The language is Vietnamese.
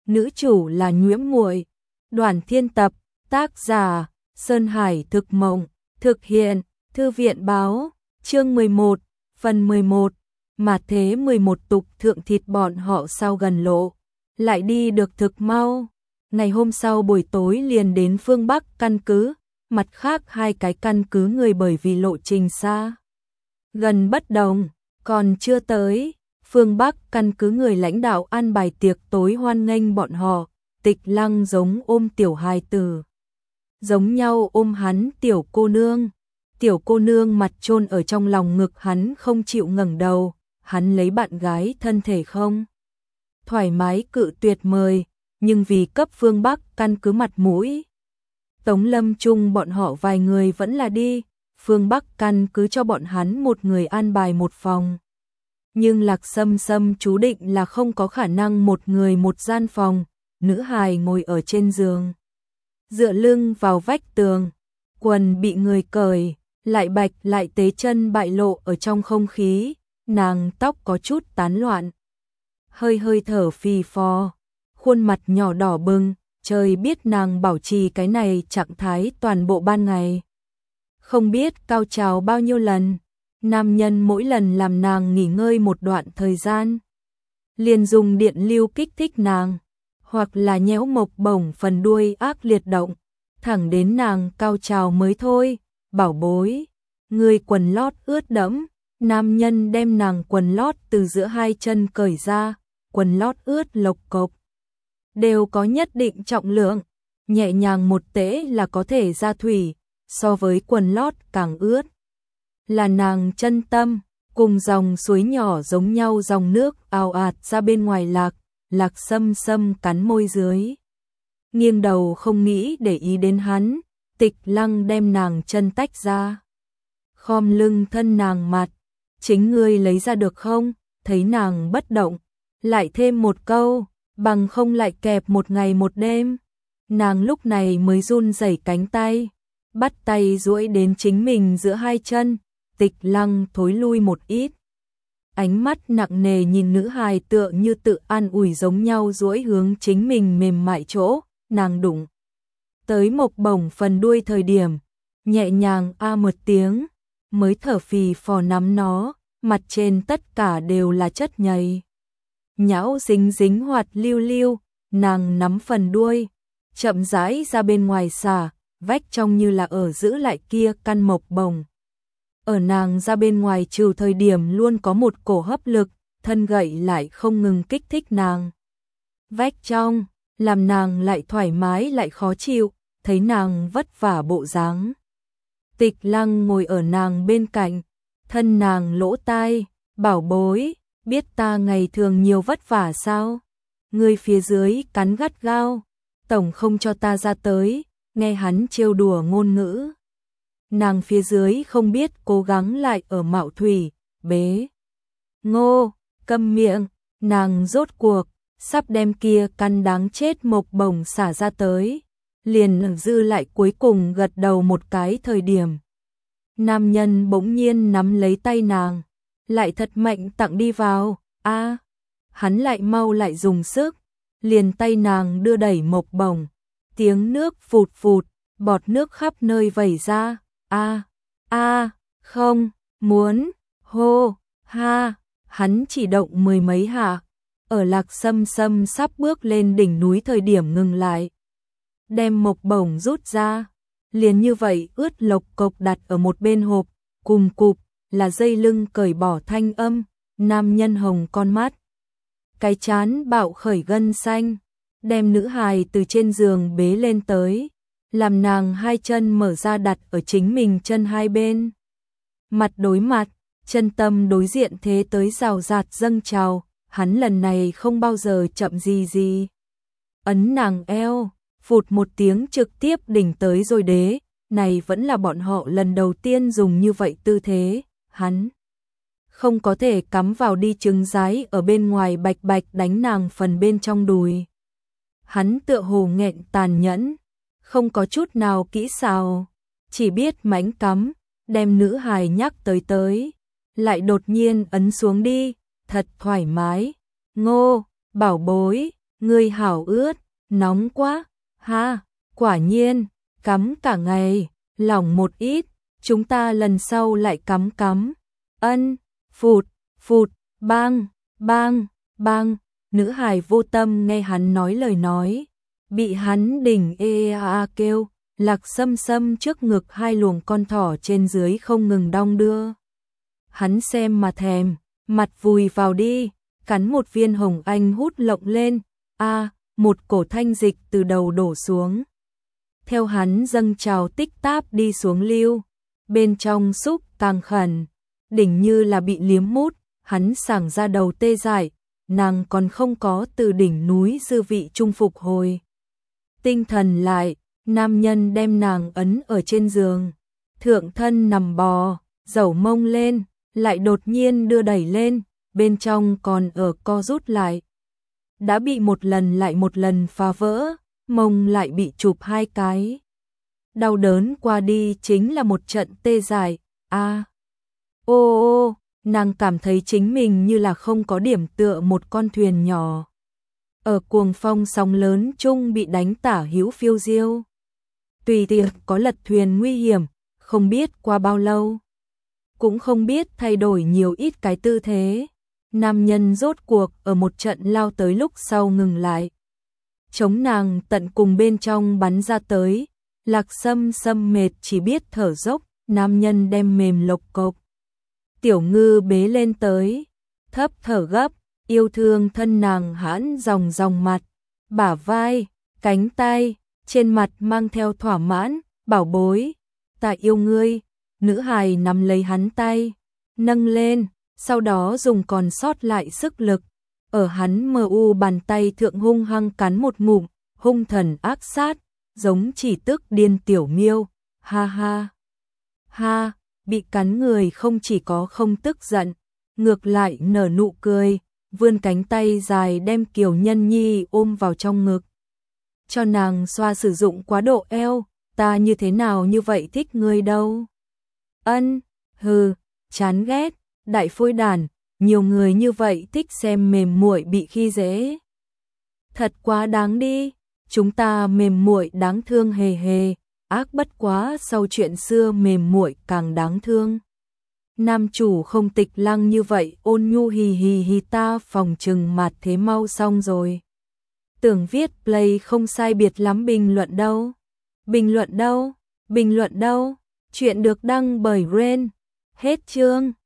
nữ chủ là Nhiễm Muội. Đoàn Thiên Tập, tác giả Sơn Hải Thực Mộng, thực hiện Thư viện Báo, chương 11, phần 11. Mà thế 11 tục thượng thịt bọn họ sao gần lộ, lại đi được thực mau. Ngày hôm sau buổi tối liền đến phương Bắc căn cứ, mặt khác hai cái căn cứ người bởi vì lộ trình xa gần bất đồng, còn chưa tới. Phương Bắc căn cứ người lãnh đạo an bài tiệc tối hoan nghênh bọn họ, Tịch Lăng giống ôm tiểu hài tử, giống nhau ôm hắn tiểu cô nương mặt chôn ở trong lòng ngực hắn không chịu ngẩng đầu, hắn lấy bạn gái thân thể không thoải mái cự tuyệt mời, nhưng vì cấp Phương Bắc căn cứ mặt mũi, Tống Lâm Trung bọn họ vài người vẫn là đi. Phương Bắc căn cứ cho bọn hắn một người an bài một phòng, nhưng Lạc Sâm Sâm chú định là không có khả năng một người một gian phòng. Nữ hài ngồi ở trên giường, dựa lưng vào vách tường, quần bị người cởi, lại bạch lại tế chân bại lộ ở trong không khí, nàng tóc có chút tán loạn, hơi thở phì phò, khuôn mặt nhỏ đỏ bừng, trời biết nàng bảo trì cái này trạng thái toàn bộ ban ngày. Không biết cao trào bao nhiêu lần, nam nhân mỗi lần làm nàng nghỉ ngơi một đoạn thời gian, liền dùng điện lưu kích thích nàng, hoặc là nhéo mộc bổng phần đuôi ác liệt động, thẳng đến nàng cao trào mới thôi. Bảo bối, người quần lót ướt đẫm, nam nhân đem nàng quần lót từ giữa hai chân cởi ra, quần lót ướt lộc cộc, đều có nhất định trọng lượng, nhẹ nhàng một tễ là có thể ra thủy, so với quần lót càng ướt. Là nàng chân tâm, cùng dòng suối nhỏ giống nhau, dòng nước ào ạt ra bên ngoài. Lạc Sâm Sâm cắn môi dưới, nghiêng đầu không nghĩ để ý đến hắn. Tịch Lăng đem nàng chân tách ra, khom lưng thân nàng mặt, chính ngươi lấy ra được không? Thấy nàng bất động, lại thêm một câu, bằng không lại kẹp một ngày một đêm. Nàng lúc này mới run rẩy cánh tay, bắt tay duỗi đến chính mình giữa hai chân. Tịch Lăng thối lui một ít, ánh mắt nặng nề nhìn nữ hài, tựa như tự an ủi giống nhau, duỗi hướng chính mình mềm mại chỗ. Nàng đụng tới mộc bổng phần đuôi thời điểm, nhẹ nhàng a một tiếng, mới thở phì phò nắm nó, mặt trên tất cả đều là chất nhầy nhão dính dính hoạt lưu lưu. Nàng nắm phần đuôi, chậm rãi ra bên ngoài xả, vách trong như là ở giữ lại kia căn mộc bổng. Ở nàng ra bên ngoài trừ thời điểm luôn có một cổ hấp lực, thân gậy lại không ngừng kích thích nàng. Vách trong, làm nàng lại thoải mái lại khó chịu, thấy nàng vất vả bộ dáng. Tịch Lăng ngồi ở nàng bên cạnh, thân nàng lỗ tai, bảo bối, biết ta ngày thường nhiều vất vả sao? Ngươi phía dưới cắn gắt gao, tổng không cho ta ra tới. Nghe hắn trêu đùa ngôn ngữ, nàng phía dưới không biết cố gắng lại ở mạo thủy, bế. Ngô, câm miệng, nàng rốt cuộc sắp đem kia căn đáng chết mộc bổng xả ra tới, liền dư lại cuối cùng gật đầu một cái thời điểm. Nam nhân bỗng nhiên nắm lấy tay nàng, lại thật mạnh tặng đi vào. Hắn lại mau lại dùng sức, liền tay nàng đưa đẩy mộc bổng, tiếng nước phụt phụt, bọt nước khắp nơi vẩy ra. Không, muốn, hô, ha, hắn chỉ động mười mấy hạ, ở Lạc Sâm Sâm sắp bước lên đỉnh núi thời điểm ngừng lại, đem mộc bổng rút ra, liền như vậy ướt lộc cộc đặt ở một bên hộp, cùng cụp, là dây lưng cởi bỏ thanh âm. Nam nhân hồng con mắt, cái chán bạo khởi gân xanh, đem nữ hài từ trên giường bế lên tới, làm nàng hai chân mở ra đặt ở chính mình chân hai bên. Mặt đối mặt, chân tâm đối diện, thế tới rào rạt dâng trào. Hắn lần này không bao giờ chậm gì. Ấn nàng eo, phụt một tiếng trực tiếp đỉnh tới rồi đế. Này vẫn là bọn họ lần đầu tiên dùng như vậy tư thế. Hắn không có thể cắm vào đi, trứng rái ở bên ngoài bạch bạch đánh nàng phần bên trong đùi. Hắn tựa hồ nghẹn tàn nhẫn, không có chút nào kỹ xảo, chỉ biết mãnh cắm, đem nữ hài nhắc tới, lại đột nhiên ấn xuống đi, thật thoải mái. Ngô, bảo bối, Ngươi hảo ướt, nóng quá, ha, quả nhiên, cắm cả ngày, lỏng một ít, chúng ta lần sau lại cắm. Ân, phụt, phụt, bang, bang, bang, nữ hài vô tâm nghe hắn nói lời nói, bị hắn đỉnh kêu, Lạc Sâm Sâm trước ngực hai luồng con thỏ trên dưới không ngừng đong đưa. Hắn xem mà thèm, mặt vùi vào đi, cắn một viên hồng anh hút lộng lên, một cổ thanh dịch từ đầu đổ xuống. Theo hắn dâng trào tích táp đi xuống lưu, bên trong xúc càng khẩn, đỉnh như là bị liếm mút, hắn sảng ra đầu tê dại, nàng còn không có từ đỉnh núi dư vị trung phục hồi. Tinh thần lại, nam nhân đem nàng ấn ở trên giường, thượng thân nằm bò, dẩu mông lên, lại đột nhiên đưa đẩy lên, bên trong còn ở co rút lại. Đã bị một lần lại một lần phá vỡ, mông lại bị chụp hai cái. Đau đớn qua đi chính là một trận tê dại, ô, nàng cảm thấy chính mình như là không có điểm tựa một con thuyền nhỏ. Ở cuồng phong sóng lớn chung bị đánh tả hữu phiêu diêu. Tùy tiệc có lật thuyền nguy hiểm, không biết qua bao lâu. Cũng không biết thay đổi nhiều ít cái tư thế. Nam nhân rốt cuộc ở một trận lao tới lúc sau ngừng lại. Chống nàng tận cùng bên trong bắn ra tới. Lạc Sâm Sâm mệt chỉ biết thở dốc, nam nhân đem mềm lộc cộc. Tiểu Ngư bế lên tới, thấp thở gấp, yêu thương thân nàng hãn dòng mặt, bả vai, cánh tay, trên mặt mang theo thỏa mãn, bảo bối, ta yêu ngươi. Nữ hài nắm lấy hắn tay, nâng lên, sau đó dùng còn sót lại sức lực, ở hắn mờ u bàn tay thượng hung hăng cắn một ngụm, hung thần ác sát, giống chỉ tức điên tiểu miêu, ha, bị cắn người không chỉ có không tức giận, ngược lại nở nụ cười, vươn cánh tay dài đem Kiều Nhân Nhi ôm vào trong ngực. Cho nàng xoa sử dụng quá độ eo, ta như thế nào như vậy thích ngươi đâu. Ân, hừ, chán ghét, đại phôi đàn, nhiều người như vậy thích xem mềm muội bị khi dễ. Thật quá đáng đi, chúng ta mềm muội đáng thương hề hề, ác bất quá sau chuyện xưa mềm muội càng đáng thương. Nam chủ không tịch lăng như vậy ôn nhu hì ta phòng trừng mặt thế mau xong rồi. Tưởng viết play không sai biệt lắm bình luận đâu. Bình luận đâu? Chuyện được đăng bởi Ren. Hết chương.